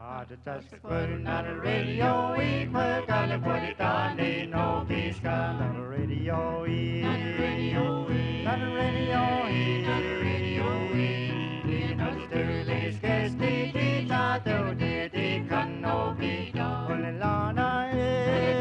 Just putting on the radio, we put gotta put it on the no peace on the radio, on the radio, on the radio, on the radio. You know the early sketch, the ta do the can no be done. When the lana is,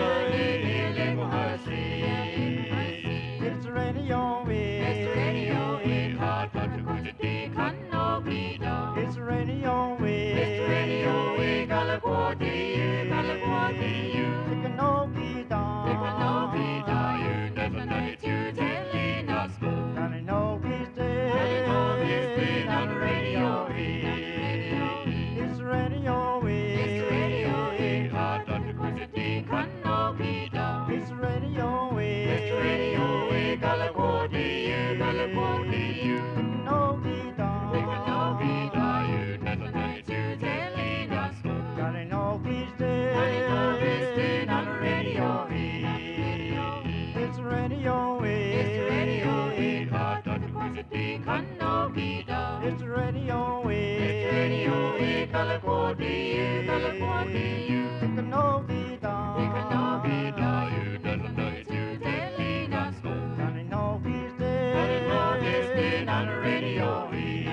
it's the radio, it's the radio, it's hard to go to the can no be done. It's the radio, it's the radio, we gotta go to you, gotta go to you. It can no be done, it can no be done. You never know it, you telling us go. Gotta know he's dead, gotta know he's dead on the radio. It's the radio, it's the radio, it's hard to go to the can no be done. It's the radio, it's the radio, we gotta go to you, gotta go to you. It can no be done, it can no be done. You never know it, you telling us go. Gotta know he's dead, gotta know he's dead on the radio. It's the radio, it's the radio, it's hard to go to the can no be done. It's the radio, it's the radio, we gotta go to you, gotta go to you. It can no be done, it can no be done. You never know it, you telling us go. Gotta know he's dead, gotta know he's dead on the radio.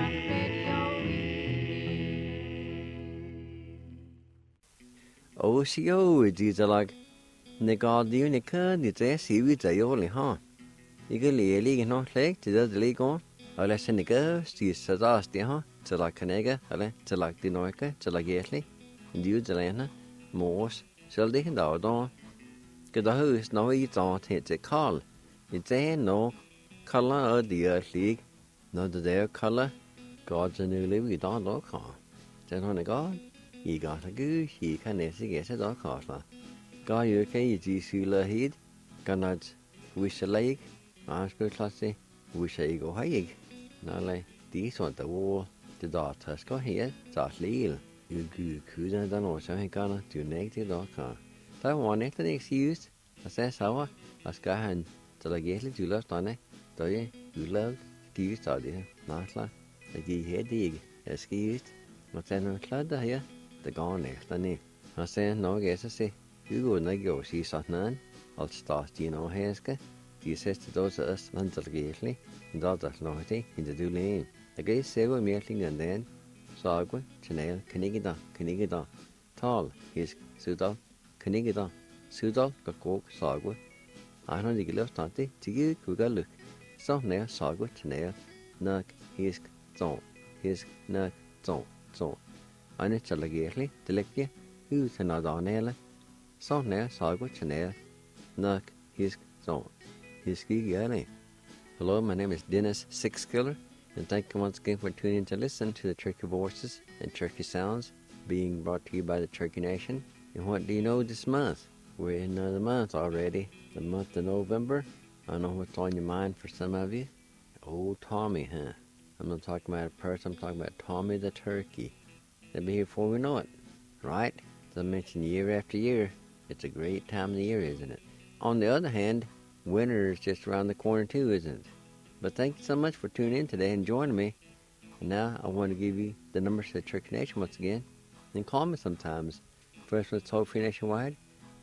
OCO is like the guardian, the curd, the seaweed, the only huh. You can leave no leg to the league on. I listen the girls, the Sadas, the huh, to like Canega, to like the Noica, to like Yetley, and you, the Lana, Morse, shall they can down on. Good house, no eats on it a call. It's a no color of the earth league, not the their color. God's a new living don't look on. Then on the God. You got a goose, you can get a dog castle. Go you can see the head, cannot wish a leg, master classy, wish a go high. Now, like these on the wall, the daughters go here, that's legal. You couldn't know something gonna do negative dog car. That one next excuse, I says how I scan till I get it, you love on it, do you love the study, not like you head dig, excused, what's in a cloud here. The gone next, and I say, no, guess I say, you go and go see something. I'll start, you know, Heska. The sister does us until gately, and that's naughty in the do lane. The gay several meeting and then, Sagwa, Chanel, Canigida, Tall, his Sudal, Canigida, Sudal, Gakok, Sagwa. I don't think you left Tante, to you, who got look. So near Sagwa, Chanel, Nuck, his zone, his Nuck, zone. Anna Chalagirli, Delectia, who can not on Ella. So near Sagwa Chanel, Nuck, his zone, his ski girlie. Hello, my name is Dennis Sixkiller, and thank you once again for tuning in to listen to the Turkey Voices and Turkey Sounds being brought to you by the Turkey Nation. And what do you know this month? We're in another month already, the month of November. I don't know what's on your mind for some of you. Oh, Tommy, huh? I'm not talking about a person, I'm talking about Tommy the turkey. They'll be here before we know it, right? As I mentioned year after year, it's a great time of the year, isn't it? On the other hand, winter is just around the corner too, isn't it? But thank you so much for tuning in today and joining me. And now I want to give you the numbers to the Turkey Nation once again. And call me sometimes. First one's toll-free nationwide,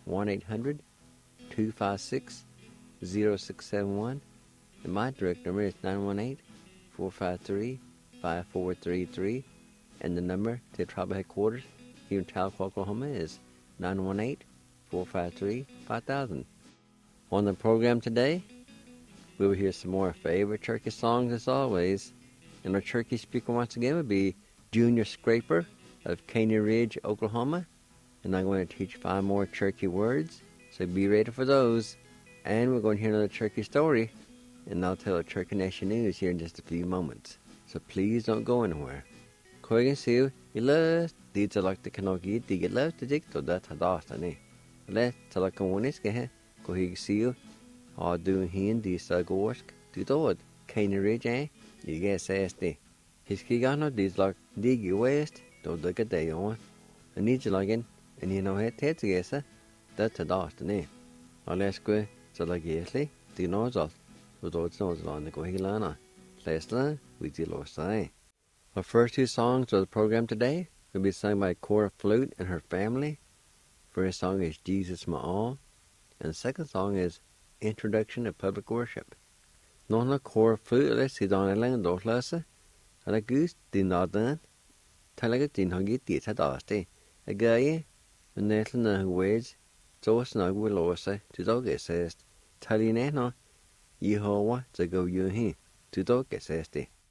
1-800-256-0671. And my direct number is 918-453-5433. And the number to the tribal headquarters here in Tahlequah, Oklahoma is 918-453-5000. On the program today, we will hear some more favorite turkey songs as always. And our turkey speaker once again will be Junior Scraper of Caney Ridge, Oklahoma. And I'm going to teach 5 more turkey words, so be ready for those. And we're going to hear another turkey story, and I'll tell the Turkey Nation news here in just a few moments. So please don't go anywhere. Koigan siu, ila dita like the kanogi, dig it love to dig to that hadastani. Let Talakonis get Kohig siu, or doing hin di sagorsk, to do it. Caney Ridge, eh? You guess SD. His kigano dis like dig west, don't look at day on. And need you like and you know it, head together, that's hadastani. Or let's go to like yearly, do you know us, with all those on the Kohilana. Last we did lost. Our first 2 songs of the program today will be sung by Cora Flute and her family. First song is Jesus My All, and the second song is Introduction to Public Worship. Nona Cora Flute let's see down lang do lasa. Ala goose din nadan. Talaga din hangi ti sa daste. Agaye, and nettle na ways. So snug will also to dog says. Taline no. Yehovah to go you he. To dog says.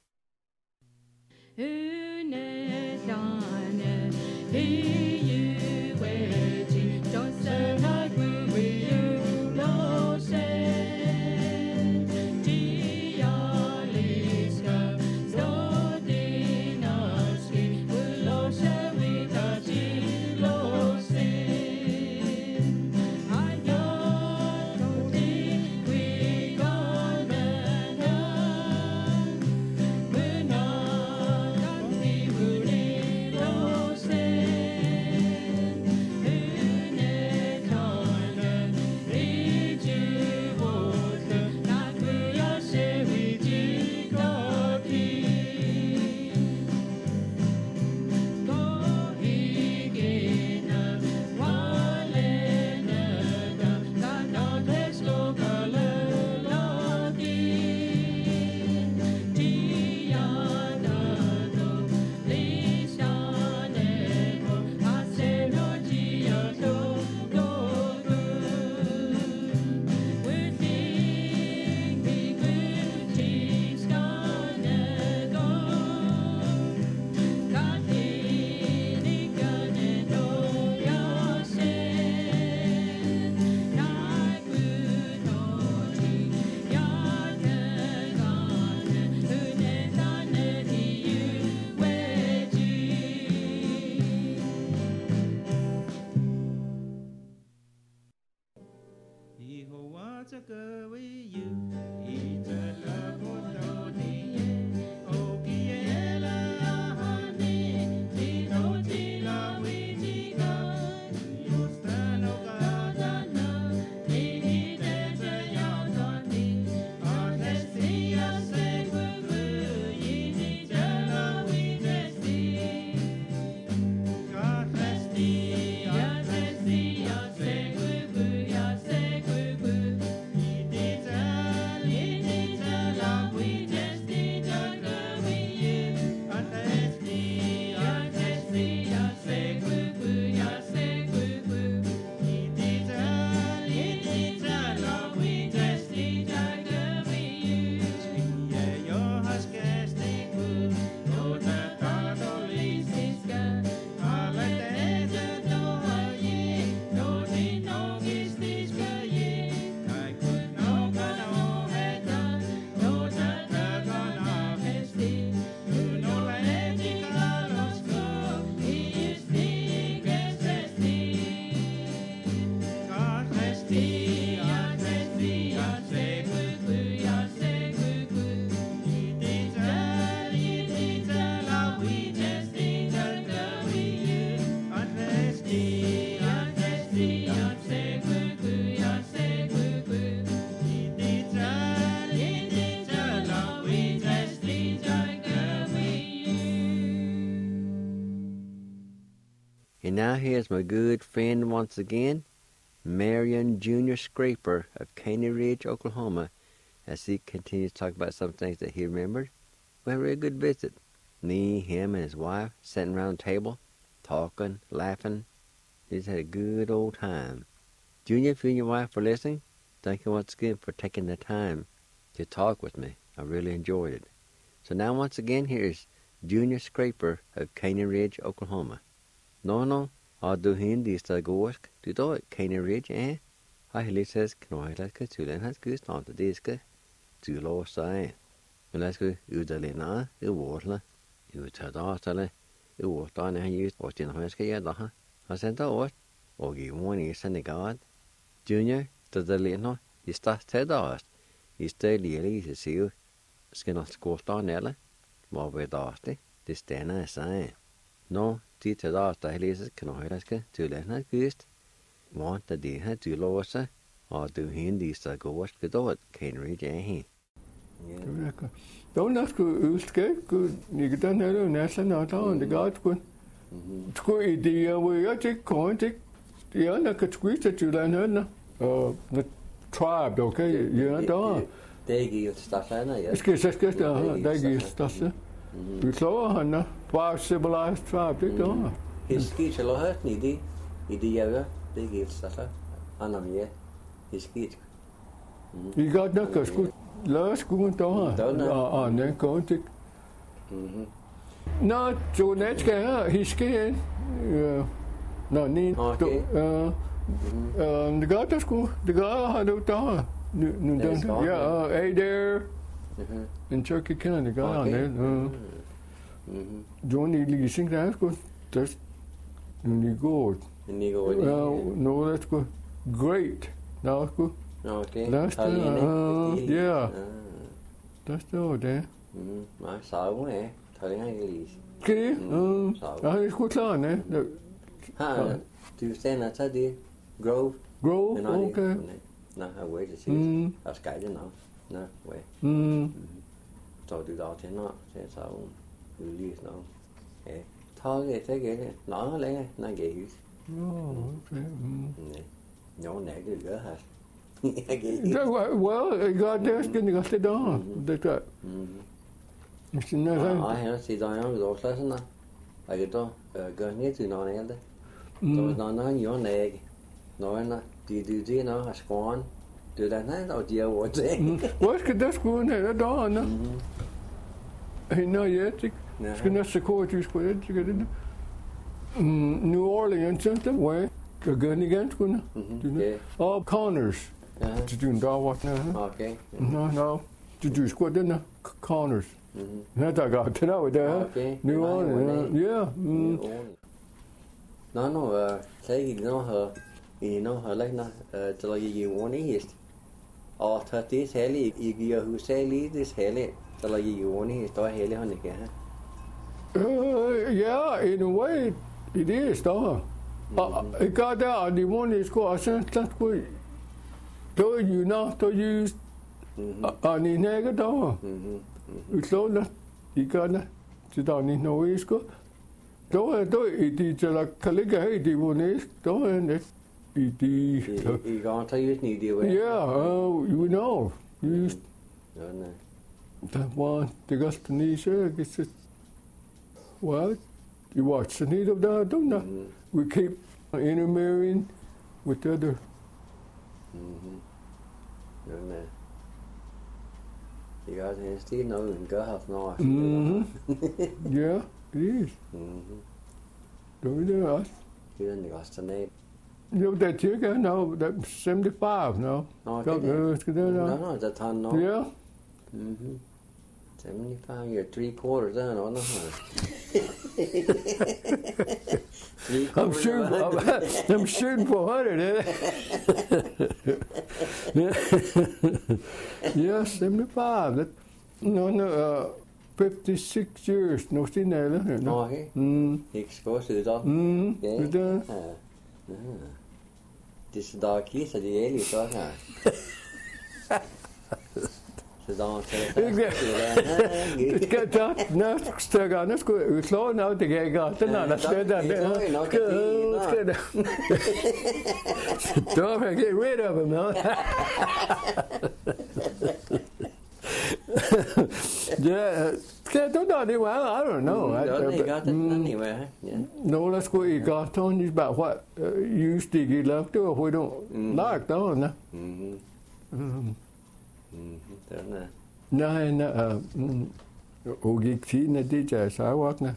And now here's my good friend once again, Marion Jr. Scraper of Caney Ridge, Oklahoma, as he continues to talk about some things that he remembered. We had a really good visit. Me, him, and his wife sitting around the table, talking, laughing. We just had a good old time. Junior, if you and your wife were listening, thank you once again for taking the time to talk with me. I really enjoyed it. So now once again, here's Junior Scraper of Caney Ridge, Oklahoma. No, I'll do hindi sta gosk. Du då Caney Ridge, I helises knoilaska tulen has gust on the diska. Du lo sai. Ulasku udalena, uwotla. Utadastale, uwotane han just och din höska yada. I sent out och gi one Senegal. Junior, the leno, you start tedast. You stay lily to see you. Skin scored on ella. More with dasti. This dana sign. No, de tedast I leases knoilaska tulen gust. Want the deha to losa. Or do hindi sta gosk gedot Caney Ridge. Don't ask who's good. You get down there and that's another on the God good. Sku I the we are take coin take yeah na ka squeeze that you learn na the tribe okay yeah da Det giver staffer, ja. Skal der giver staffer. Vi klarer han na bare civilized tribe det da. Hiski til at ni det I det jeg det giver staffer. Han mere hiski. I got na ka sku la sku da. Ne coin take. No, jo net skal hiski. No, ni. Det gør der sgu. Det gør har du der. Nu den. Ja, hey there. In Turkey kan det gøre det. Johnny lige synge der sgu. Det nu går. Ni går. No, that's good. Great. Now sgu. Okay. That's yeah. That's det. Nej, så er det ikke lige. Okay. Jeg er sgu klar, ne? Ha, du stænder til det. Grove. Okay. Nå, jeg ved det sikkert. Jeg skal det nå. Nå, hvad? Så du der til nå, så du lige nå. Ja. Tag det, tag det. Nå, længe, nej, det er Okay. Jo, nej, det gør her. Well, I got this, can you got it on? That got. Nej, han siger, der er noget også sådan der. Jeg kan da gøre ned til noget andet. Så når han gjør næg, når han det når har skåren, det der nej, og de er over det. Hvad skal der skulle ned der nå? Nå ja, det skal næste kort skulle det skal det. New Orleans the way. Der gør ni igen skulle. Og Connors. Det du der var. Okay. No. Du skulle den Connors. Nej, der går det der. New Orleans. Ja. Nå, så ikke nå her. Nå, har lagt nå, til at give ordentlighed. Og til det særligt, I giver hovedsageligt det særligt, til at give ordentlighed, der er hele han ikke her. Yeah, in a way, it is, though. I got that, and the one is called, I said, that's good. Do you not to use on the negative? It's all that, you got that, to down in no way, school. Do it is like Caliga, the one is, do it. I går til just ni det. Yeah, you know, use that one, the Gastonese, it's just, well, you watch the need of that, don't you? We keep intermarrying with the other. You got to still know and go have no. Yeah, it is. Do you know us? You don't got to name. You that you can know that 75 now. No, no, that's ton no. Yeah. 75, you're 3/4 down on the I'm shooting for 100. Yeah, 75. That, no, 56 years. No, still there. No, okay. Exposed to that. Yeah. This dog is at the alien dog. Det skal tage næste stykke, nu skulle vi slå noget, det kan ikke godt. Den er der slet der. Don't get rid of him, no? Yeah, don't know anywhere. I don't know. No, that's what you got on. Is about what you sticky left to, we don't like, don't know. Nej, og gik tiden af det, jeg sagde,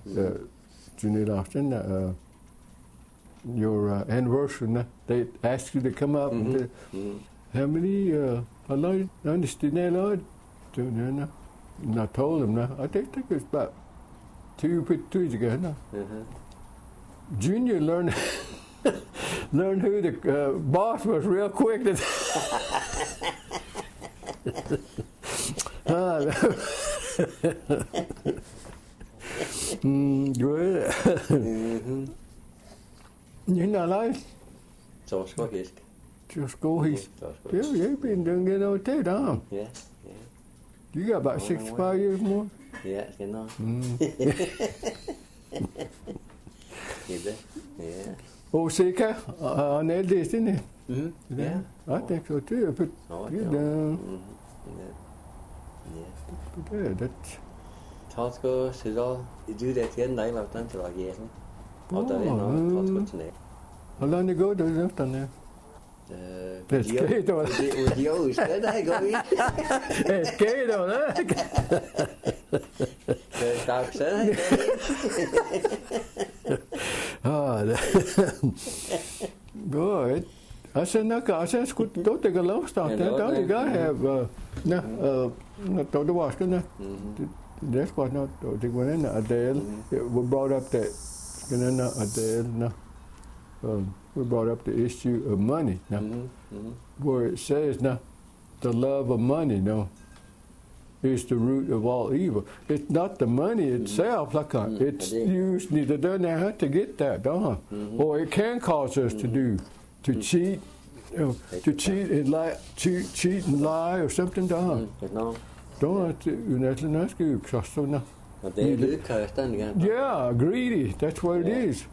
your anniversary, they asked you to come up and how many, I learned, understand that, and I told them, I think it was about 2 years ago. Junior learned who the boss was real quick. Good. You're not like så skohisk. Just go he's you've been doing it all day, huh? Yeah. You got about 65 years more? Yeah, you know. Osika on LD, isn't it? Mm-hmm. Yeah. I think so too. But you know, yeah, that's. Tosco, Sidol, you do that again, I love them to like yes. Oh, Tosco tonight. How long ago does that done there? It's good, or with you always said I go in. it's good, or Dark said good. I said, no, I said, good, don't take a long stop. Don't you got to have, not the wash, no. That's what not, don't take one in Adele. We brought up that, Adele, no. We brought up the issue of money, now, where it says, now, the love of money, no, is the root of all evil. It's not the money itself, it's used neither done how to get that, or it can cause us to cheat, to cheat and lie, cheat and lie or something, yeah, greedy. That's what it is.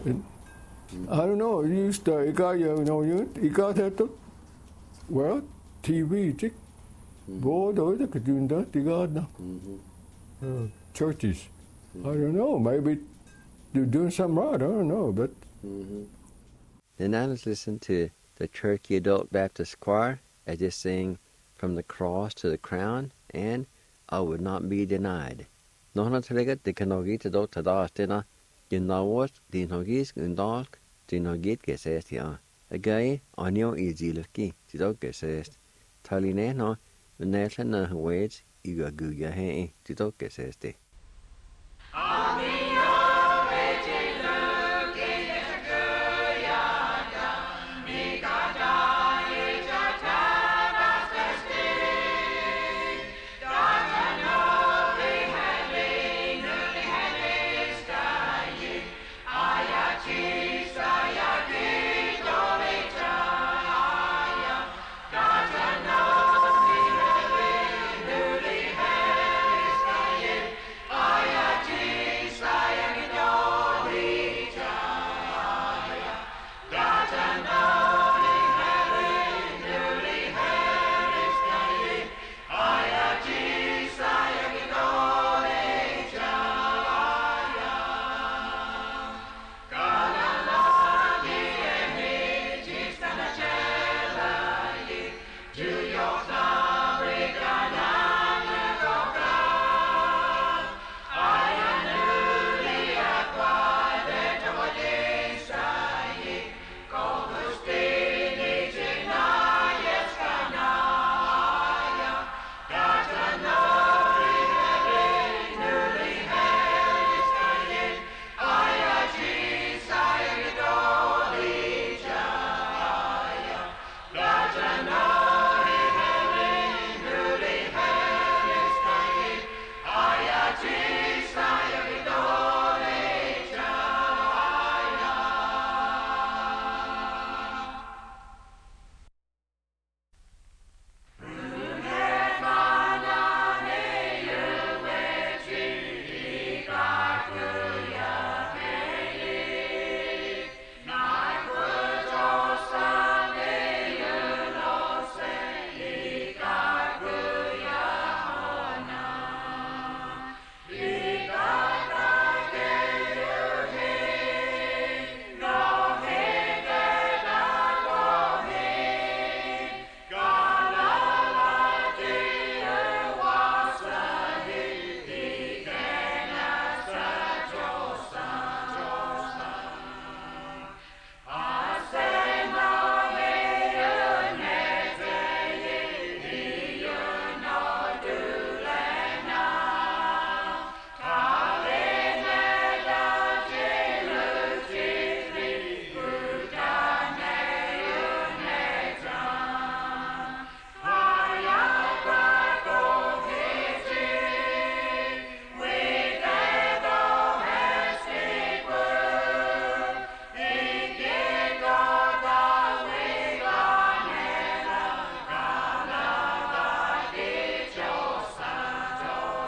I don't know. You got you got that. Well, TV. Boy, could do that. You got now. Churches. I don't know. Maybe they're doing something right. I don't know, but. Then I was listening to the Cherokee Adult Baptist Choir as they sing "From the Cross to the Crown" and "I Would Not Be Denied." নহна төлөгээд деканогит дот тадаастена динавос диногис гүндалк диногит гэсэстя. Агай аньо изилки тидок гэсэст. Талине но нэлэн на хуэц игагуя хэ тидок гэсэстэ.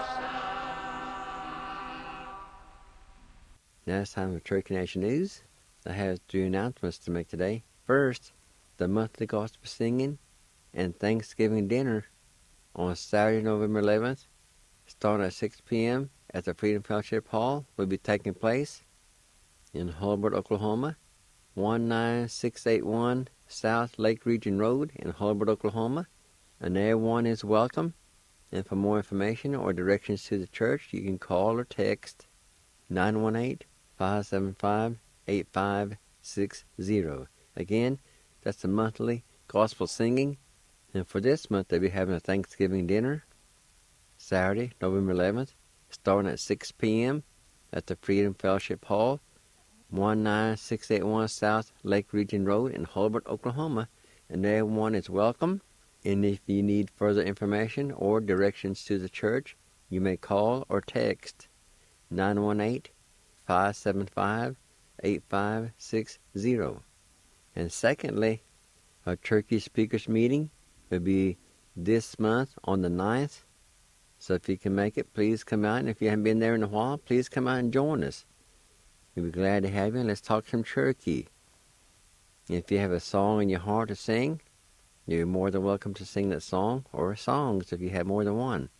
Now it's time for Cherokee Nation News. I have 3 announcements to make today. First, the monthly gospel singing and Thanksgiving dinner on Saturday, November 11th, starting at 6 p.m. at the Freedom Fellowship Hall, will be taking place in Hulbert, Oklahoma, 19681 South Lake Region Road in Hulbert, Oklahoma, and everyone is welcome. And for more information or directions to the church, you can call or text 918-575-8560. Again, that's the monthly gospel singing. And for this month, they'll be having a Thanksgiving dinner Saturday, November 11th, starting at 6 p.m. at the Freedom Fellowship Hall, 19681 South Lake Region Road in Hulbert, Oklahoma. And everyone is welcome. And if you need further information or directions to the church, you may call or text 918-575-8560. And secondly, our Turkey Speakers meeting will be this month on the 9th. So if you can make it, please come out. And if you haven't been there in a while, please come out and join us. We'll be glad to have you. And let's talk some Cherokee. If you have a song in your heart to sing, you're more than welcome to sing that song or songs if you have more than one.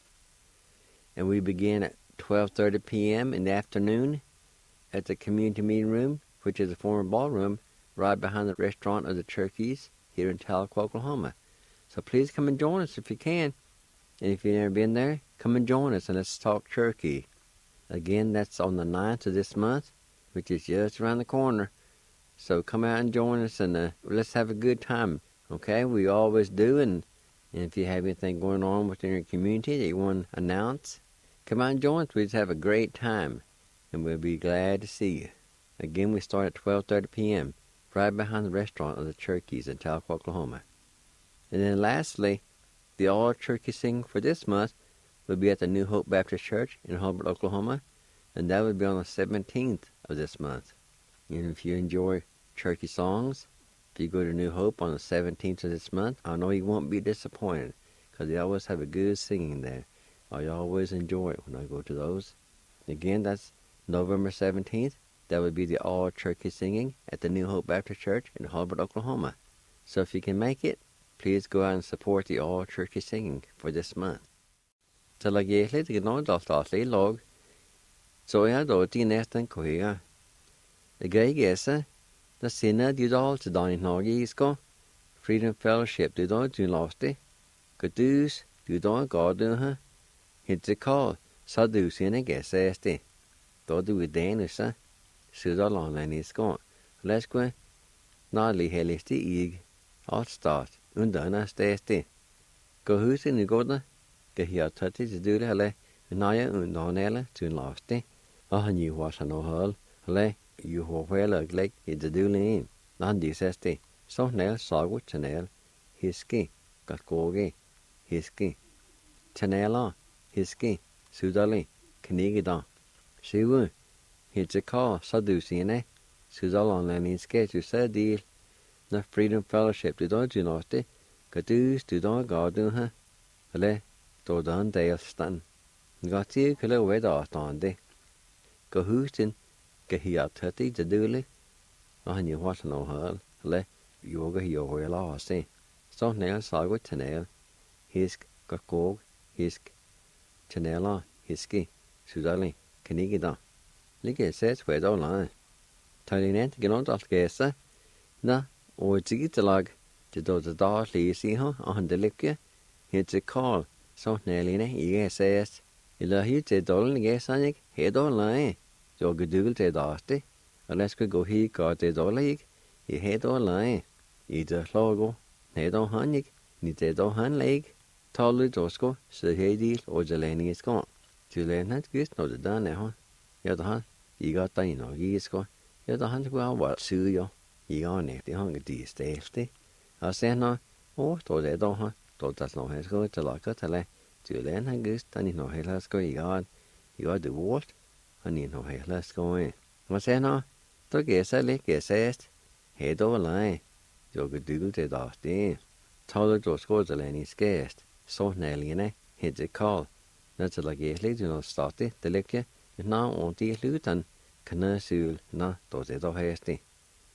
And we begin at 12:30 p.m. in the afternoon at the community meeting room, which is a former ballroom right behind the restaurant of the Cherokees here in Tahlequah, Oklahoma. So please come and join us if you can. And if you've never been there, come and join us and let's talk Cherokee. Again, that's on the 9th of this month, which is just around the corner. So come out and join us and let's have a good time. Okay, we always do, and if you have anything going on within your community that you want to announce, come out and join us. We just have a great time, and we'll be glad to see you. Again, we start at 12:30 p.m., right behind the restaurant of the Cherokees in Tahlequah, Oklahoma. And then lastly, the all-Cherokee singing for this month will be at the New Hope Baptist Church in Hulbert, Oklahoma, and that will be on the 17th of this month. And if you enjoy Cherokee songs, if you go to New Hope on the 17th of this month, I know you won't be disappointed because they always have a good singing there. I always enjoy it when I go to those. Again, that's November 17th. That would be the all-Cherokee singing at the New Hope Baptist Church in Hulbert, Oklahoma. So if you can make it, please go out and support the all-Cherokee singing for this month. Så la jeg litt grann dalstatlig lag, så jeg da til nesten køya. Det greie er seg, da sinne de dal til dagen Norge i sko, Freedom Fellowship du da du lasti, kadus du da ga du ha, hitze kall, sa du sinne gesse esti, da du den usa, suda langen i sko, leskwe, nali helisti ig, alt start, undana stesti, gå husen i gården, Gehia tati til dule hele, naya undanele til lasti, og han jo var sånn og hele, jo hårhele glegg i det dule inn. Han disesti, så nel sagu tenel, hiski, gatgogi, hiski, tenela, hiski, sudali, knigida. Sivu, hitse ka, sadusine, sudalan leninske, tu sadil, na Freedom Fellowship, du da ginasti, kadus, du da gadu ha, hele, Dodan deilstan. Gati kule weda atandi. Go husin gehia tati de duli. Han you what no hal. Le yoga yo la se. So nail sagu tenel. Hisk gakog hisk tenela hiski sudali kenigida. Lige ses weda la. Talinent genont alt gesa. Na o digitalag de do da lisi ha an de likke. It's a call. Så næline ikke ses. Eller hit til dollen ikke sannig. Hedder lai. Så gedul til dasti. Og lad skal gå hit og til dollen ikke. I hedder lai. I det logo. Hedder han ikke. Ni det dog han læg. Talu dosko. Så hedil og jeleni sko. Til lænet gist når det der næh. Jeg der han. I got der ind og gisko. Jeg der han skulle have syg jo. I har næh det han de stæfte. Og sen når då det dog han. Todas no hesko te laka tele. Tylen han gust ani no helasko igad. Igad de volt. Ani no helasko e. Ma sena. To gesa le gesest. Hedo lai. Jo gedul te dasti. Tala dosko zeleni skest. So neline. Hidze call. Nata la gesli du no stati. Delike. Na onti lutan. Kana sul. Na to te do hesti.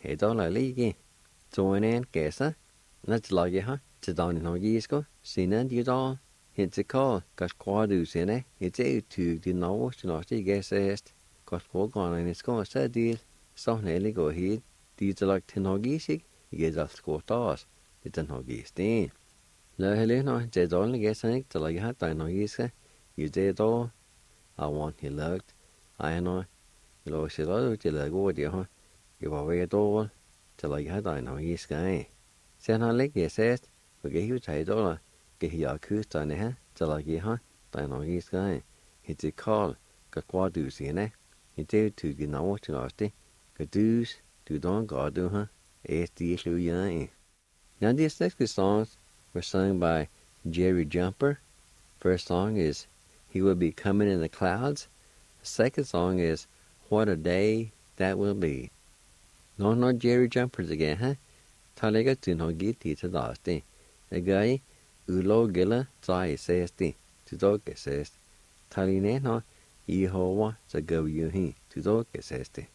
hệ đó là lý gì cho nên kể sa nó chỉ là gì ha chỉ đào nên nói gì có xin nên đi đó hiện chỉ có các qua du xin này hiện chỉ từ đi nào chỉ nói chỉ cái sẽ các phố còn này có sẽ đi sau này lấy cái hết đi chỉ là thì nói gì xí cái giờ có đó thì tên nói gì thế là hệ nó chỉ đó là cái sẽ chỉ là cái hát tại nói gì sẽ như thế đó I want he looked I know lo sẽ đó chỉ là cái gì ha cái bảo vệ đó chỉ là cái hát tại nói gì cái sẽ nói lấy cái sẽ và cái hiểu thấy đó là cái hiểu cứ tại này ha chỉ là cái ha tại nói gì cái hiện chỉ call các qua du xin này hiện chỉ từ cái nào chỉ nói thế cái từ đó có được ha it's the issue. Now these next two songs were sung by Jerry Jumper. First song is He Will Be Coming in the Clouds. The second song is What a Day That Will Be. No, not Jerry Jumpers again, huh? Talega to no giti to dasti. A guy ulo gilla zai sesti to dog says. Taline no Yehovah to go you he to dog sesti.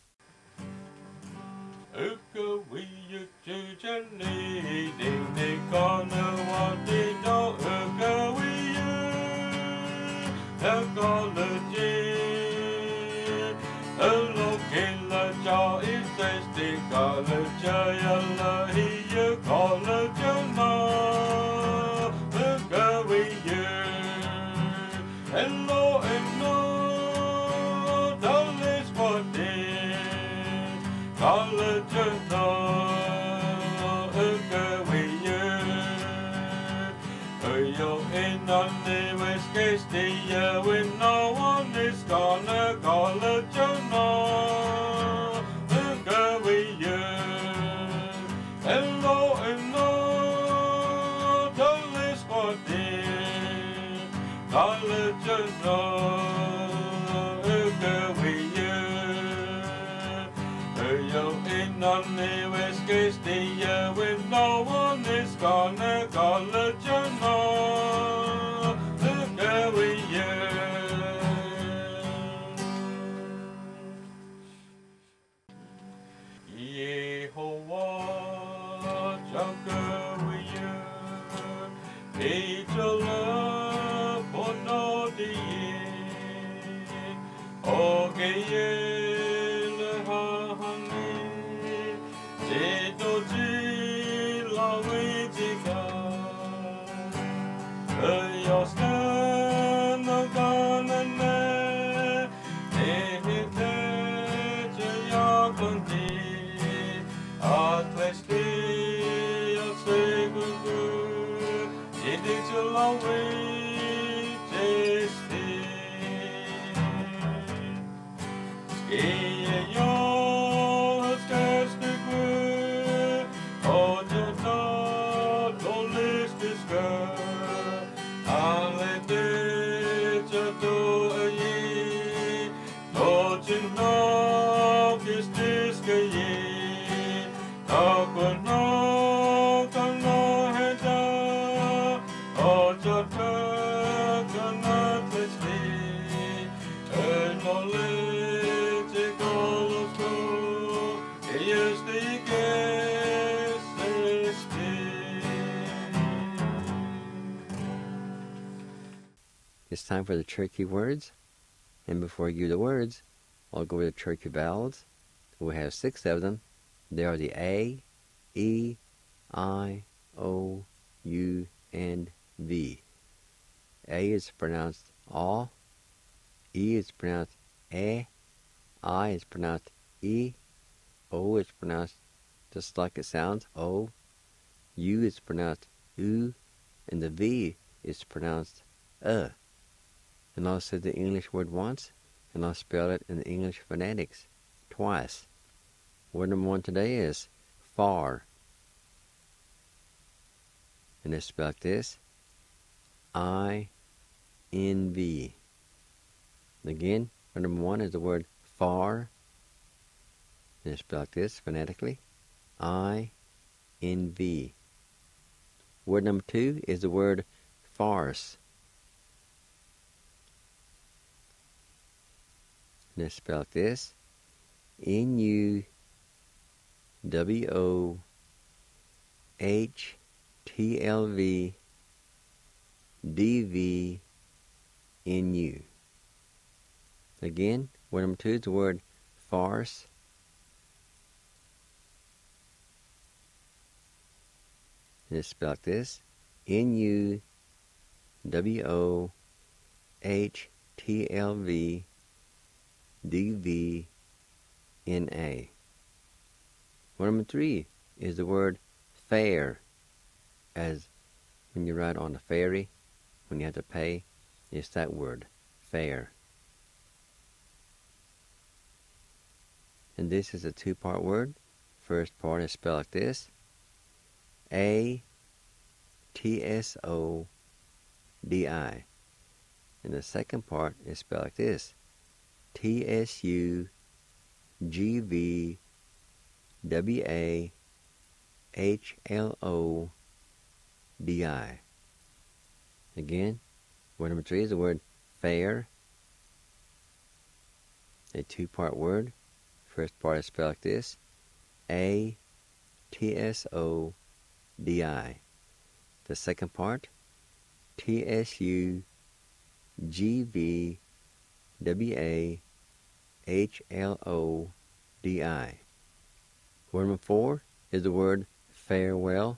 When no one is gonna call a journal, go with you. Hello, hello, don't list for this. Call a journal, go with you. Yo, in on the West Coast, when no one is gonna call a journal, go with you. Yehovah, just go with you. It's your love for no day. Okay, le honey, c'est aussi la witica. Your stand no gonna ne, your conti, atlesti, your segugu, it is your long way, tasty. It's time for the Cherokee words. And before I give you the words, I'll go over the Cherokee vowels. We have 6 of them. They are the A, E, I, O, U, and V. A is pronounced A, E is pronounced E, I is pronounced E, O is pronounced just like it sounds, O, U is pronounced U, and the V is pronounced And I'll say the English word once, and I'll spell it in the English phonetics twice. Word number 1 today is far. And it's spelled like this, I-N-V. Again, word number 1 is the word far. And it's spelled like this phonetically, I-N-V. Word number 2 is the word farce. And it's spelled like this, N-U-R-S-E. WOHTLVDVNU. Again, word number 2 is the word farce. And it's spelled like this: NUWOHTLVDVNA. Word number 3 is the word fare, as when you ride on a ferry, when you have to pay, it's that word, fare. And this is a two-part word. First part is spelled like this: ATSODI. And the second part is spelled like this: TSUGVWAHLODI. Again, word number 3 is the word fare, a two-part word. First part is spelled like this: ATSODI. The second part: TSUGVWAHLODI. Word number 4 is the word farewell.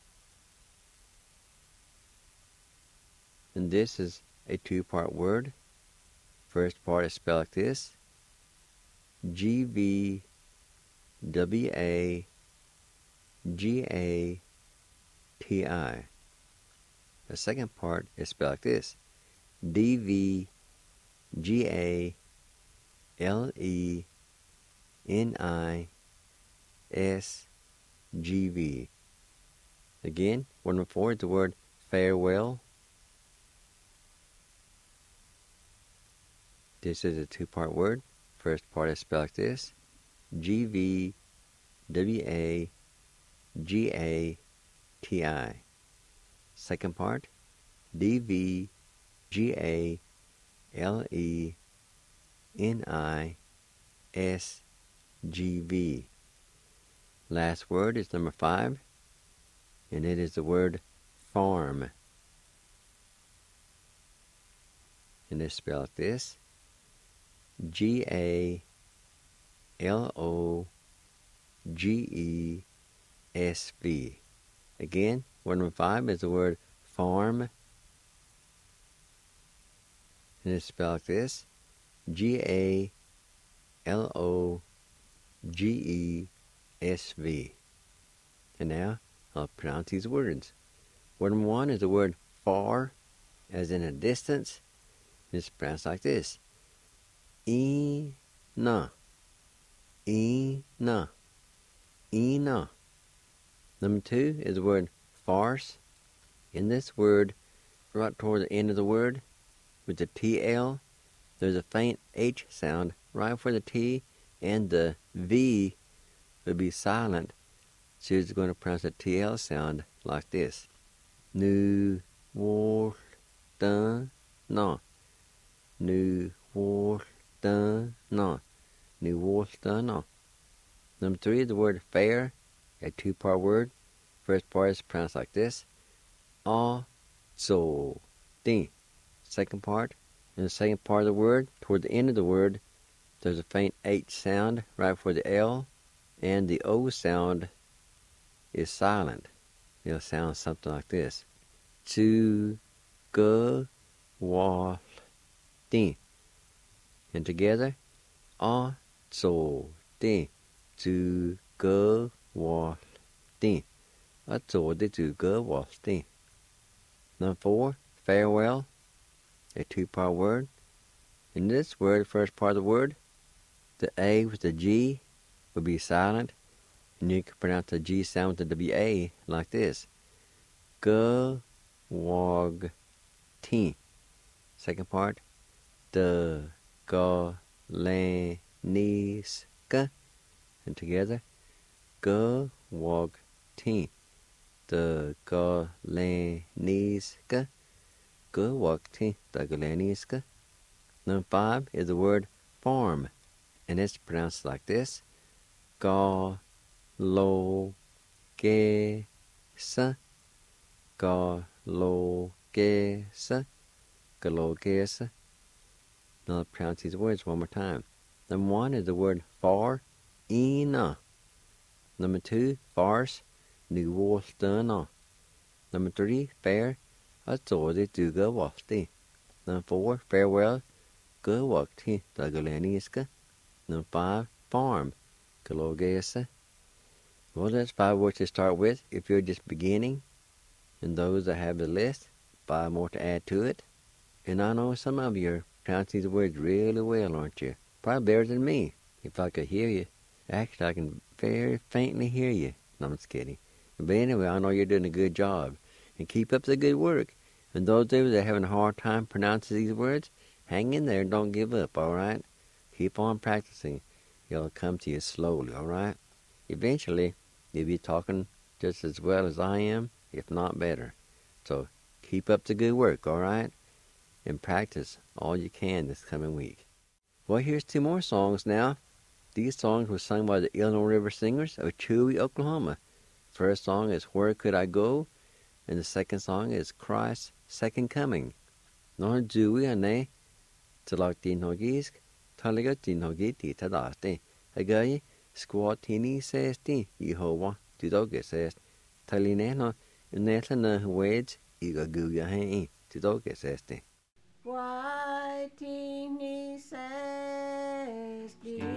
And this is a two-part word. First part is spelled like this: GVWAGATI. The second part is spelled like this: DVGALENISGV. Again, word number 4 is the word farewell. This is a two-part word. First part is spelled like this: GVWAGATI. Second part: DVGALENISGV. Last word is number 5, and it is the word farm. And it's spelled like this: GALOGESV. Again, word number 5 is the word farm. And it's spelled like this: GALOGESV. And now I'll pronounce these words. Word number 1 is the word far, as in a distance. It's pronounced like this: Ina. Ina. Ina. Number 2 is the word farce. In this word, right toward the end of the word, with the TL, there's a faint H sound right before the T, and the V will be silent. So you're going to pronounce the TL sound like this: Nu wo dun no. Nu wo dun no. Nu wo dun no. Number 3 is the word fair, a two-part word. First part is pronounced like this: so ding. Second part, in the second part of the word, toward the end of the word, there's a faint H sound right before the L, and the O sound is silent. It'll sound something like this: Tu go wa ding. And together, so ding. Tu go wa ding. Tu go wa ding. Number 4, farewell, a two-part word. In this word, the first part of the word, the A with the G will be silent, and you can pronounce the G sound with the WA like this: G wog T. Second part, the go lan ni ska. And together, G wog T. The go lan ni ska. G wog T. The go lan ni ska. Number 5 is the word farm, and it's pronounced like this: Ga lo ke sa ga lo ke sa ga lo ke sa. Now let's pronounce these words one more time. Number 1 is the word far, ina. Number 2, farce, nu wostana. Number 3, fair, azorde duga wasti. Number 4, farewell, go wakti dagalaniska. Number 5, farm, galogesa. Well, that's 5 words to start with if you're just beginning. And those that have the list, 5 more to add to it. And I know some of you are pronouncing these words really well, aren't you? Probably better than me, if I could hear you. Actually, I can very faintly hear you. No, I'm just kidding. But anyway, I know you're doing a good job. And keep up the good work. And those of you that are having a hard time pronouncing these words, hang in there and don't give up, all right? Keep on practicing. It'll come to you slowly, all right? Eventually, you'll be talking just as well as I am, if not better. So keep up the good work, all right? And practice all you can this coming week. Well, here's 2 more songs now. These songs were sung by the Illinois River Singers of Chewy, Oklahoma. First song is Where Could I Go? And the second song is Christ's Second Coming. Nó dùi anh ấy, từ lạc tin hồ ghisk, thà lê tin hồ ghi tì thà đá tì. Ở gái, squat tini says tì, Yehovah, tì đô ghe says. Thà lê nè nó, nè thà nè wedge, I gà gù gà hei, tì đô ghe says tì. Why tini says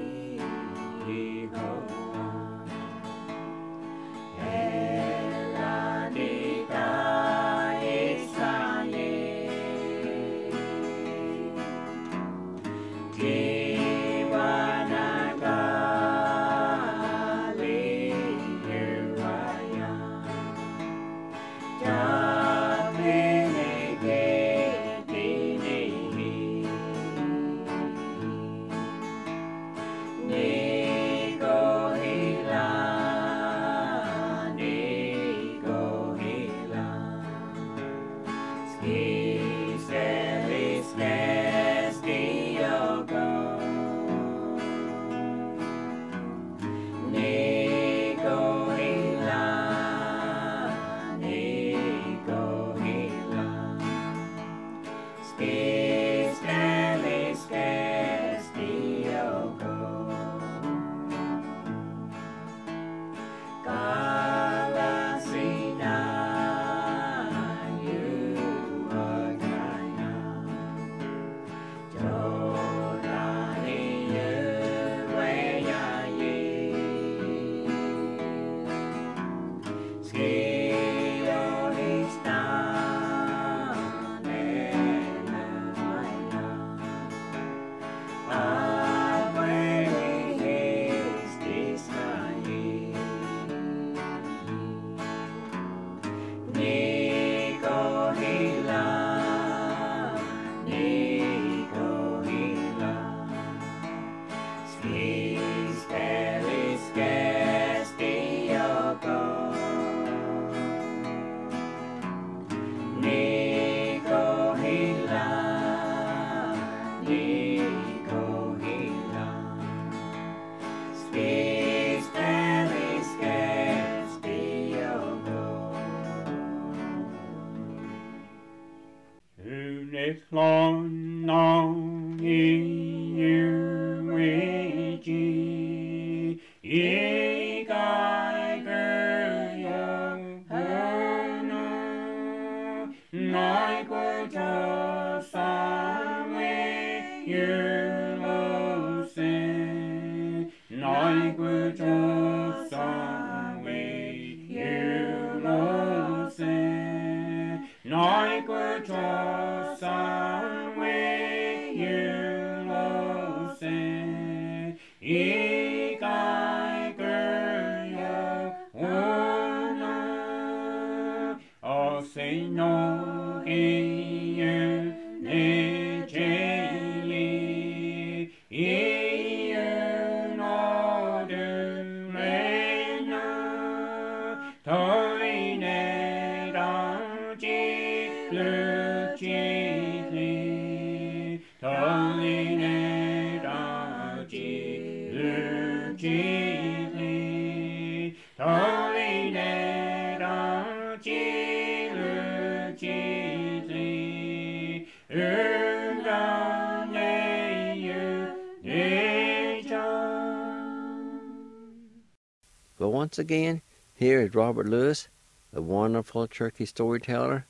Long, long, ye gai young nai go to some way you lo say, nai go to some way you lo say, nai go to some way you lo say, ye gai oh say no ye ne jeli ye no de lena toi ne da ji le ji toi ne da ji le ji Well, once again, here is Robert Lewis, a wonderful turkey storyteller,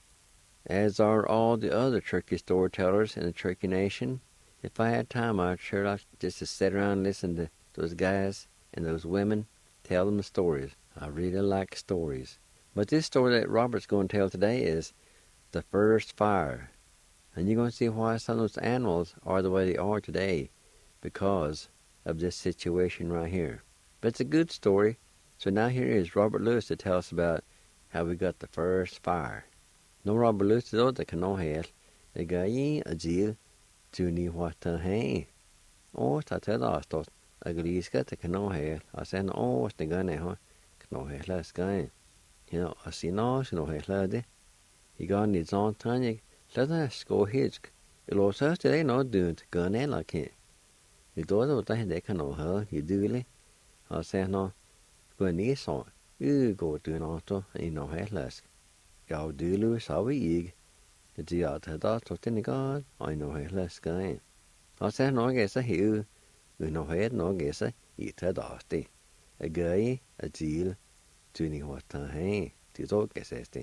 as are all the other turkey storytellers in the Turkey Nation. If I had time, I'd sure like just to sit around and listen to those guys and those women tell them the stories. I really like stories. But this story that Robert's going to tell today is the first fire. And you're going to see why some of those animals are the way they are today because of this situation right here. But it's a good story. So now here is Robert Lewis to tell us about how we got the first fire. No Robert Lewis though that can know here. The guy a deal to ni what hey. Oh, ta tell us that a gliska to can know here. I said oh what's the gun now? Can know here last guy. You know, I see no she know here lad. He got needs on tanya. Let us go hitch. It was us today not doing to gun like it. You do what they can know her, you do really. I said no. When he saw you go to an auto, you know, headless. Y'all do lose our egg. It's the other daughter to the god, I know headless guy. I said, no, guess I hear you know, head, no, guess I eat a dusty. A guy, a deal, tuning what hey, to talk, guess I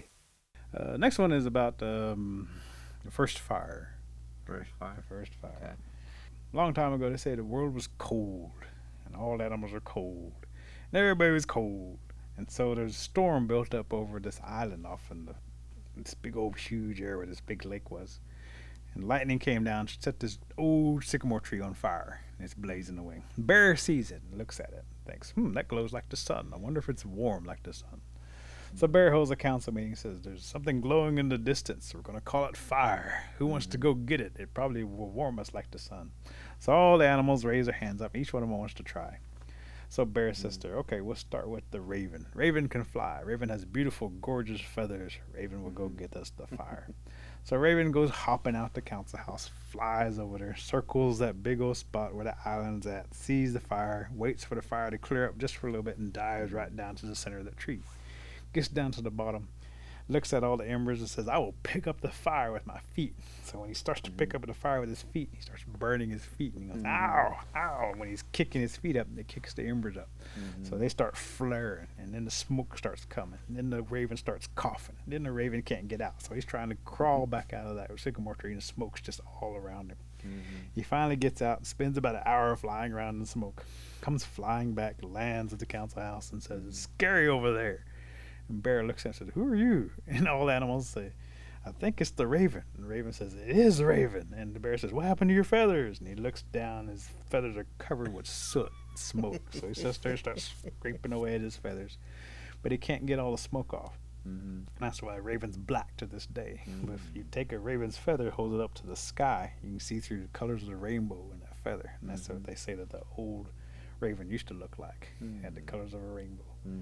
Next one is about the first fire. First fire. First fire. Okay. Long time ago, they say the world was cold, and all animals are cold. And everybody was cold. And so there's a storm built up over this island off in this big old huge area where this big lake was. And lightning came down, set this old sycamore tree on fire. And it's blazing away. Bear sees it and looks at it and thinks, that glows like the sun. I wonder if it's warm like the sun. So Bear holds a council meeting and says, there's something glowing in the distance. We're going to call it fire. Who wants to go get it? It probably will warm us like the sun. So all the animals raise their hands up. Each one of them wants to try. So Bear says to her, okay, we'll start with the raven. Raven can fly. Raven has beautiful, gorgeous feathers. Raven will go get us the fire. So Raven goes hopping out the council house, flies over there, circles that big old spot where the island's at, sees the fire, waits for the fire to clear up just for a little bit, and dives right down to the center of the tree. Gets down to the bottom, looks at all the embers and says, I will pick up the fire with my feet. So when he starts to pick up the fire with his feet, he starts burning his feet. And he goes, ow, ow. And when he's kicking his feet up, it kicks the embers up. So they start flaring, and then the smoke starts coming. And then the raven starts coughing. And then the raven can't get out. So he's trying to crawl back out of that sycamore tree, and the smoke's just all around him. He finally gets out, spends about an hour flying around in the smoke, comes flying back, lands at the council house, and says, it's scary over there. And Bear looks at him and says, who are you? And all the animals say, I think it's the raven. And the raven says, it is the raven. And the bear says, what happened to your feathers? And he looks down, his feathers are covered with soot and smoke. So he sits there and starts scraping away at his feathers. But he can't get all the smoke off. And that's why a raven's black to this day. But if you take a raven's feather, hold it up to the sky, you can see through the colors of the rainbow in that feather. And that's what they say that the old raven used to look like. Had the colors of a rainbow.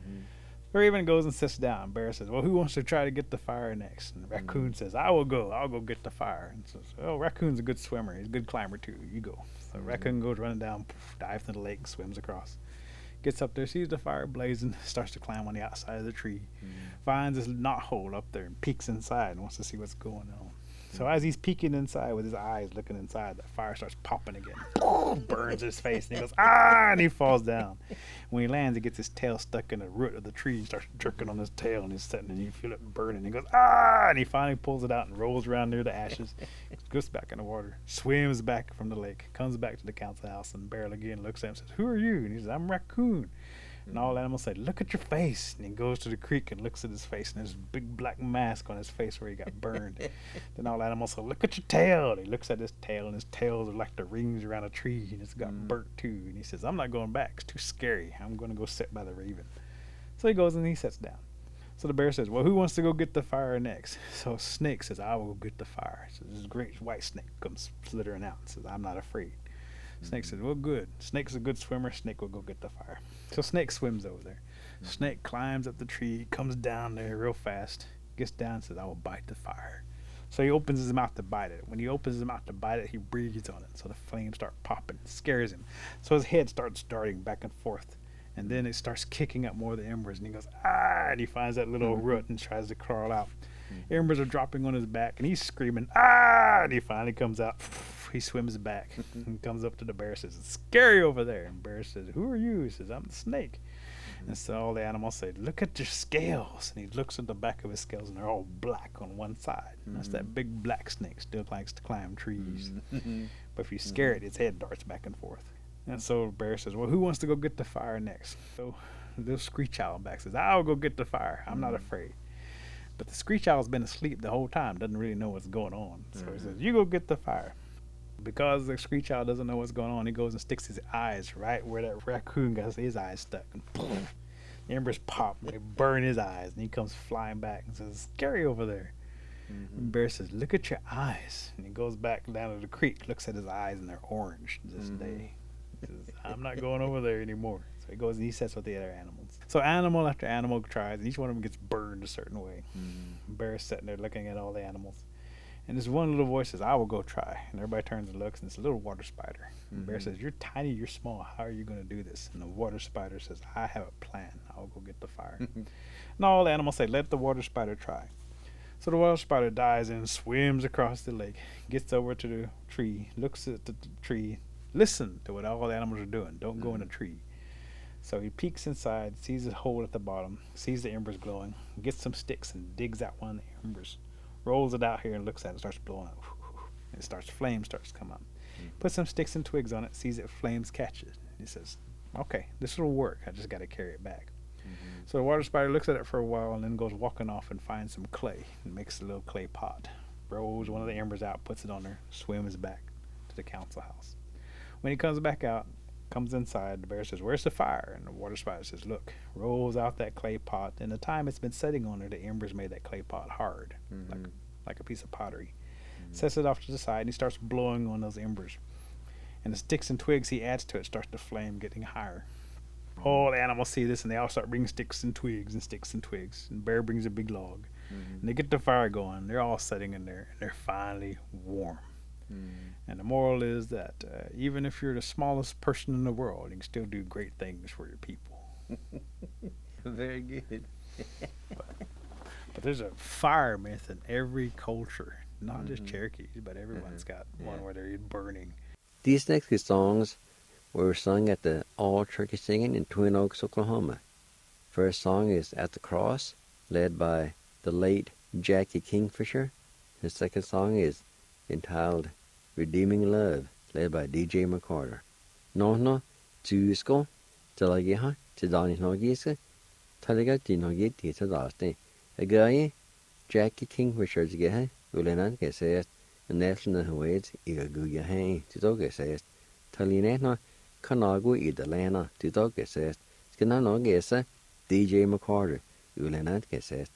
Raven goes and sits down. Bear says, well, who wants to try to get the fire next? And Raccoon says, I will go. I'll go get the fire. And says, oh, Raccoon's a good swimmer. He's a good climber, too. You go. So Raccoon goes running down, dives into the lake, swims across. Gets up there, sees the fire blazing, starts to climb on the outside of the tree. Finds this knothole up there and peeks inside and wants to see what's going on. So as he's peeking inside with his eyes looking inside, the fire starts popping again. Burns his face, and he goes, ah, and he falls down. When he lands, he gets his tail stuck in the root of the tree. He starts jerking on his tail, and he's sitting, and you feel it burning. He goes, ah, and he finally pulls it out and rolls around near the ashes, goes back in the water, swims back from the lake, comes back to the council house, and Bear again looks at him and says, who are you? And he says, I'm Raccoon. And all animals say, look at your face. And he goes to the creek and looks at his face, and there's a big black mask on his face where he got burned. Then all animals say, look at your tail. And he looks at his tail, and his tails are like the rings around a tree, and it's got burnt too. And he says, I'm not going back. It's too scary. I'm going to go sit by the raven. So he goes and he sits down. So the bear says, well, who wants to go get the fire next? So Snake says, I will go get the fire. So this great white snake comes slithering out and says, I'm not afraid. Snake says, well, good. Snake's a good swimmer. Snake will go get the fire. So Snake swims over there. Snake climbs up the tree, comes down there real fast, gets down and says, I will bite the fire. So he opens his mouth to bite it. When he opens his mouth to bite it, he breathes on it. So the flames start popping. It scares him. So his head starts darting back and forth. And then it starts kicking up more of the embers. And he goes, ah, and he finds that little root and tries to crawl out. Embers are dropping on his back, and he's screaming, ah, and he finally comes out. He swims back and comes up to the bear and says, it's scary over there. And bear says, who are you? He says, I'm the snake. And so all the animals say, "Look at your scales." And he looks at the back of his scales, and they're all black on one side. And that's that big black snake still likes to climb trees. But if you scare it, its head darts back and forth. And so the bear says, "Well, who wants to go get the fire next?" So the little screech owl back says, "I'll go get the fire. I'm not afraid." But the screech owl's been asleep the whole time, doesn't really know what's going on. So he says, "You go get the fire." Because the screech owl doesn't know what's going on, he goes and sticks his eyes right where that raccoon got his eyes stuck. And boom, the embers pop, and they burn his eyes, and he comes flying back and says, "It's scary over there." And Bear says, "Look at your eyes." And he goes back down to the creek, looks at his eyes, and they're orange this day. He says, "I'm not going over there anymore." So he goes and he sets with the other animals. So animal after animal tries, and each one of them gets burned a certain way. Bear's sitting there looking at all the animals. And this one little voice says, "I will go try." And everybody turns and looks, and it's a little water spider. And Bear says, "You're tiny, you're small. How are you going to do this?" And the water spider says, "I have a plan. I'll go get the fire." And all the animals say, "Let the water spider try." So the water spider dives in, swims across the lake, gets over to the tree, looks at the tree, listen to what all the animals are doing. Don't go in the tree. So he peeks inside, sees a hole at the bottom, sees the embers glowing, gets some sticks and digs out one of the embers, rolls it out here and looks at it, starts blowing up. And flames starts to come up. Puts some sticks and twigs on it, sees it, flames catch it. He says, "Okay, this will work. I just got to carry it back." So the water spider looks at it for a while and then goes walking off and finds some clay and makes a little clay pot. Rolls one of the embers out, puts it on there, swims back to the council house. When he comes back out, comes inside, the bear says, "Where's the fire?" And the water spider says, "Look," rolls out that clay pot. And the time it's been sitting on there, the embers made that clay pot hard, like a piece of pottery. Sets it off to the side, and he starts blowing on those embers. And the sticks and twigs he adds to it starts to flame, getting higher. All the animals see this, and they all start bringing sticks and twigs and sticks and twigs. And Bear brings a big log. And they get the fire going. They're all sitting in there, and they're finally warm. And the moral is that even if you're the smallest person in the world, you can still do great things for your people. Very good. But there's a fire myth in every culture, not just Cherokees, but everyone's got one where they're burning. These next two songs were sung at the All Turkey Singing in Twin Oaks, Oklahoma. First song is At the Cross, led by the late Jackie Kingfisher. The second song is entitled Redeeming Love, led by DJ McCarter. No, Tusko, Talagiha, Tidani Nogisa, Talaga Dinogi Titadaste. A guy, Jackie Kingfisher Gehe, Ulenan Geses, and National Hawaii, Igaguya Hay, Tidoga says, Talinetna, Kanagu Idalena, Tidoga says, Skinano Gesa, DJ McCarter, Ulenan Geses.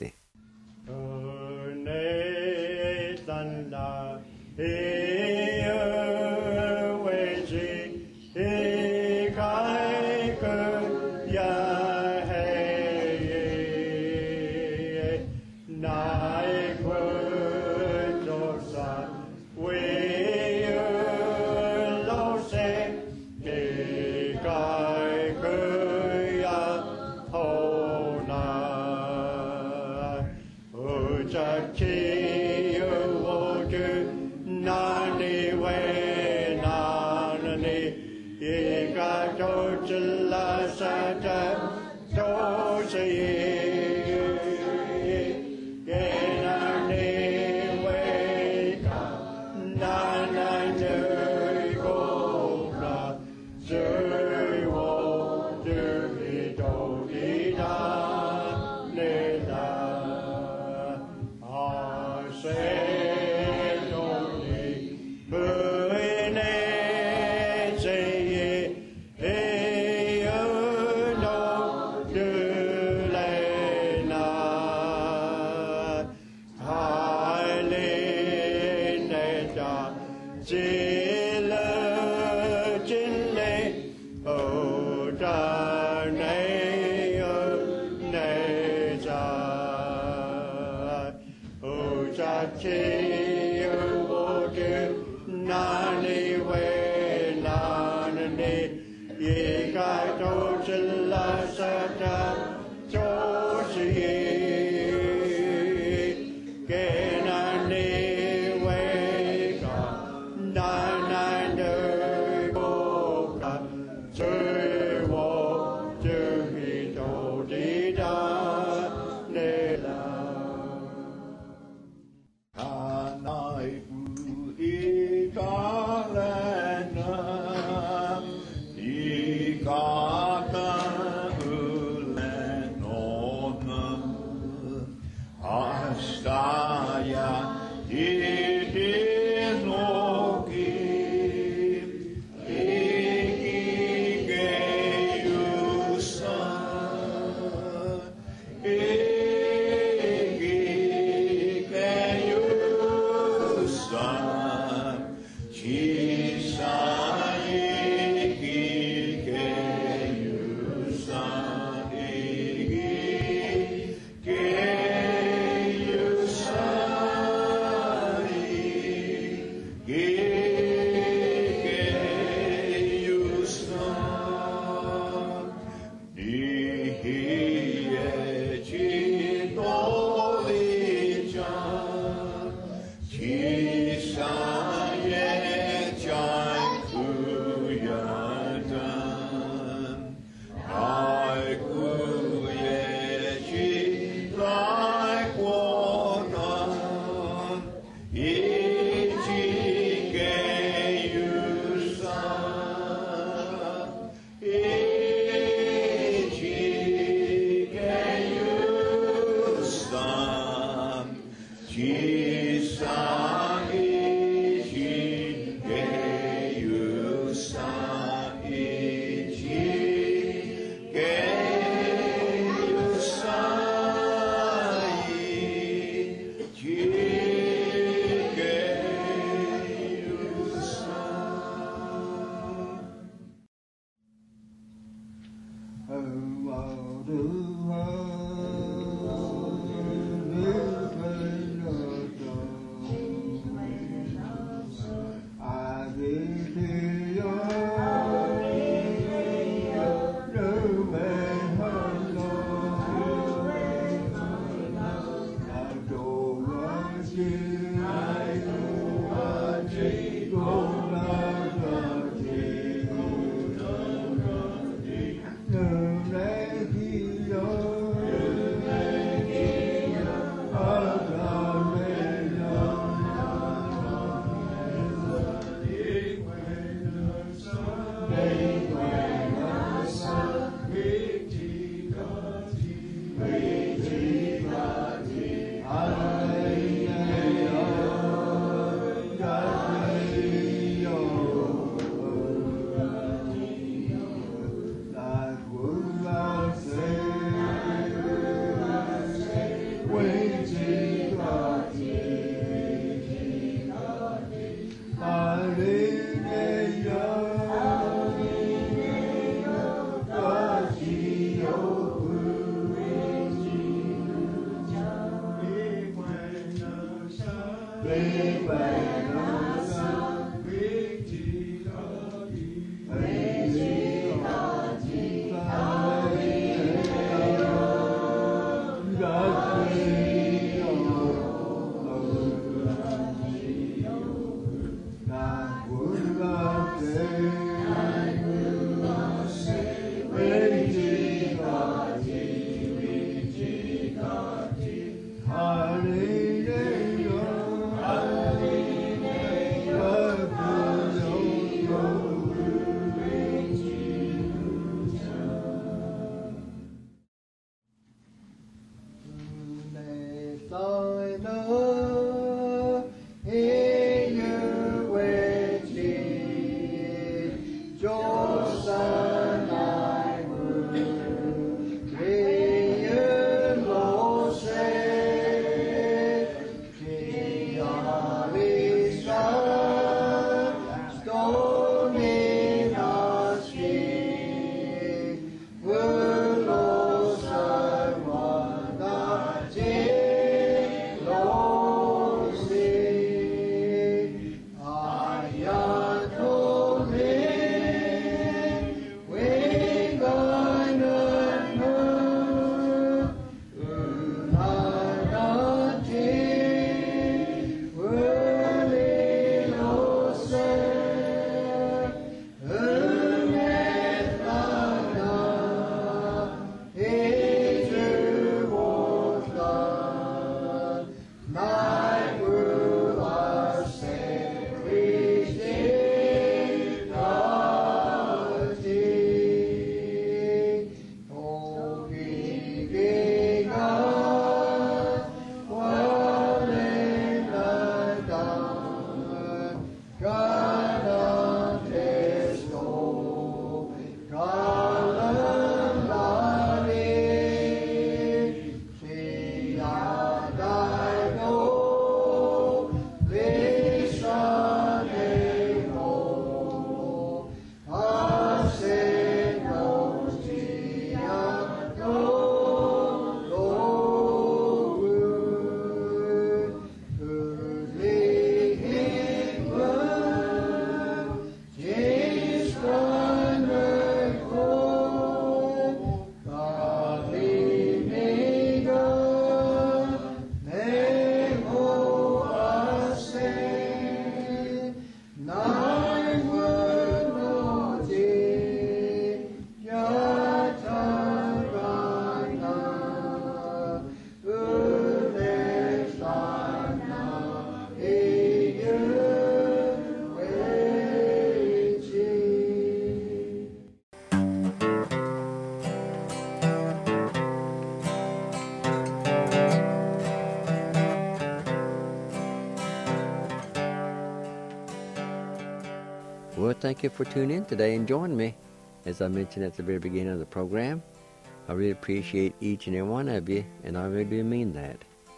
Well, thank you for tuning in today and joining me. As I mentioned at the very beginning of the program, I really appreciate each and every one of you, and I really do mean that.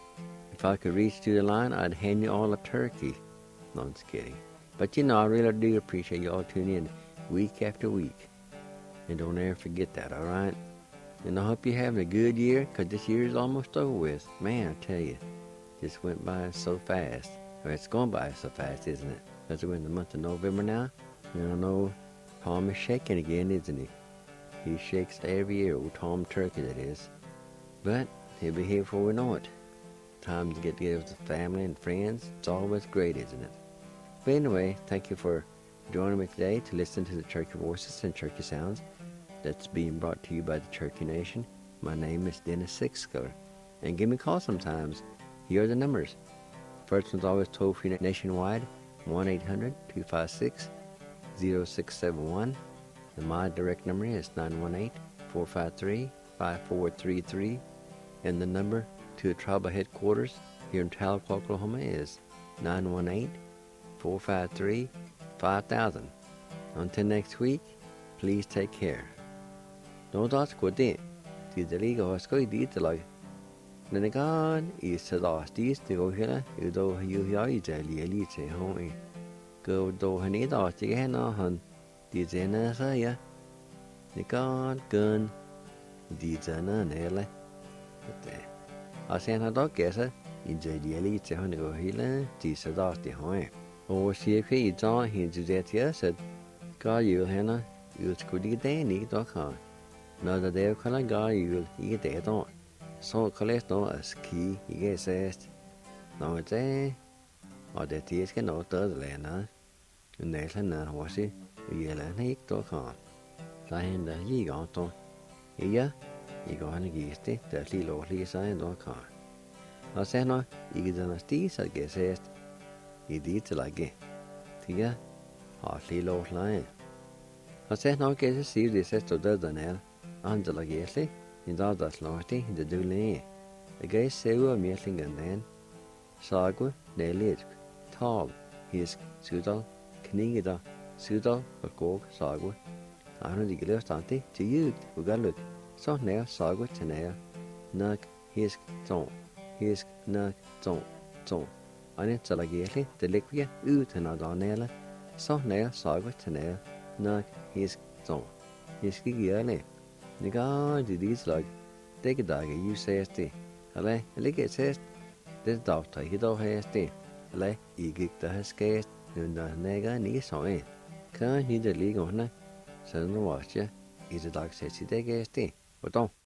If I could reach through the line, I'd hand you all a turkey. No, I'm just kidding. But I really do appreciate you all tuning in week after week. And don't ever forget that, all right? And I hope you're having a good year, 'cause this year is almost over with. Man, I tell you, just went by so fast. Or it's going by so fast, isn't it? 'Cause we're in the month of November now. And I know Tom is shaking again, isn't he? He shakes every year, old Tom Turkey, that is. But he'll be here before we know it. Time to get together with the family and friends. It's always great, isn't it? But anyway, thank you for joining me today to listen to the Turkey Voices and Turkey Sounds that's being brought to you by the Turkey Nation. My name is Dennis Sixskiller. And give me a call sometimes. Here are the numbers. First one's always toll-free nationwide, 1-800-256-0671. And my direct number is 918-453-5433. And the number to the tribal headquarters here in Tahlequah, Oklahoma is 918-453-5000. Until next week, please take care. Don't ask what they did the league or sky did the like. Then again, is the last days to go here, you do you are elite home. Go do honey dot again on the Zena say, the god gun, the Zena nele. I sent a dog guesser in the elite honey go here, this is the home. Oh, she paid John into that here said, God, you Hannah, you could eat any dog. Now that they're calling God, you'll eat that on. So collect no as key, he gets asked. Now it's a or the tears can not the land, and there's an was it, yellow nick dog on. Lying the ye got on. Here, you go on against it, the little Lisa and dog on. I said no, you get on a steez, I guess asked. He did like it. Tia, hardly low line. I said no, get to see this as to the Danel. Angela Gesley, in all that lorty in the Dulane. A gay sewer meeting and then Sagwa, they lit, tall, his Sudal, Knigida, Sudal, or Gog, Sagwa. I don't think left auntie to you, who got look. So now Sagwa to now, Nug, his zone, his Nug, zone. I need to like Gesley, the liquid, out and out on Nella. So now Sagwa to now, Nug, his zone, his giggy. The guy did these like, take a dog, you say, Alley, a lick it says, this dog take it off hasty. Alley, you get the husky, and the nega knees on it. Can't you the league on it? Send the watcher, is a dog says he take hasty, but don't.